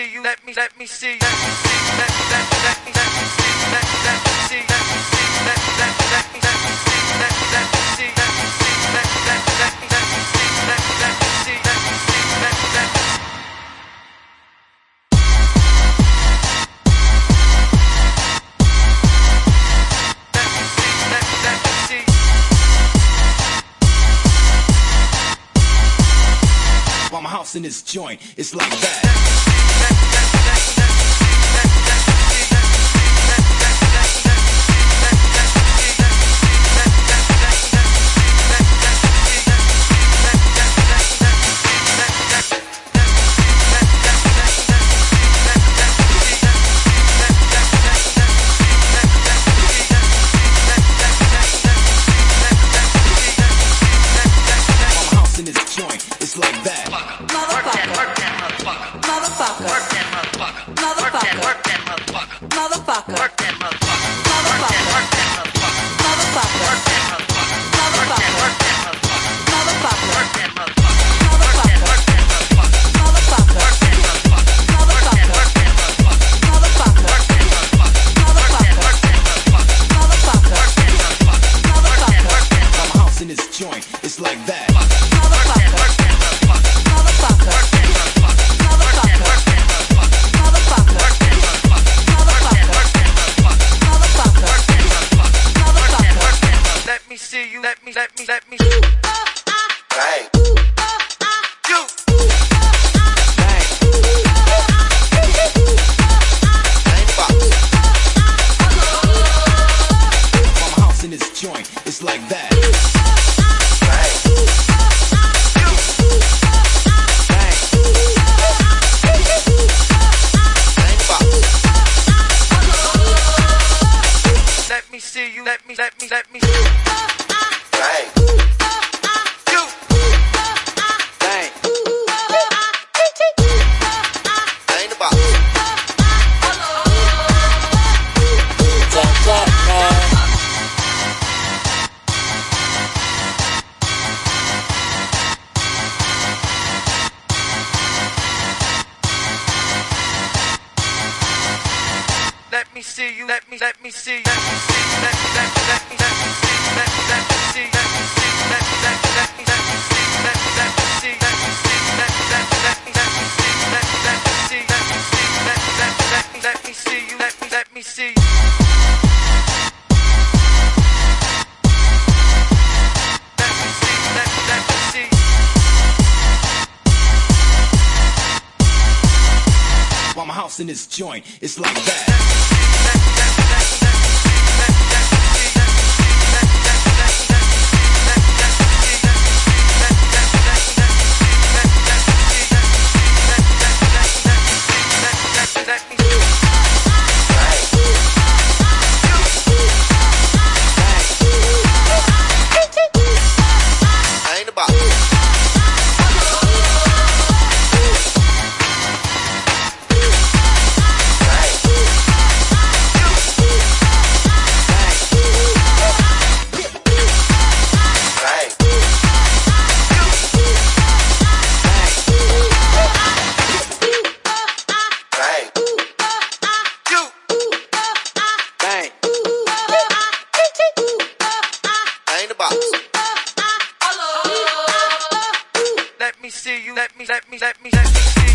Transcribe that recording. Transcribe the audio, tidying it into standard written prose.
see you, let me see, let me see, let me see, let me see, let me see, let me see, let me see, let me see, let me see, let me see, let me see, let me see. While my house in this joint, it's like that. It's like that. Motherfucker. Work that motherfucker. Motherfucker. Work that motherfucker. Motherfucker. Work that motherfucker. Motherfucker. Work that motherfucker. Motherfucker. Work that motherfucker. Motherfucker. Work that motherfucker. Motherfucker. Work that motherfucker. Motherfucker. Work that motherfucker. Motherfucker. Work that motherfucker. Motherfucker. Work that motherfucker. Motherfucker. Work that motherfucker. Motherfucker. Work that motherfucker. Motherfucker. Work that motherfucker. Motherfucker. Work that motherfucker. Motherfucker. Work that motherfucker. My house in this joint, it's like that. Let me see you, let me see. Bang. You. Bang. Bang box. While my house in this joint, it's like that. Bang. You. Bang. Bang box. Let me see you, let me see. Bang. You. Bang. Bang the box. Let me see you, let me see, let me see, let me see, let me see, let me see, let me see, let me see, let me see, let me see, let me see, let me see, let me see you, let me see. While my house in this joint, it's like that. Let me see you, let me see.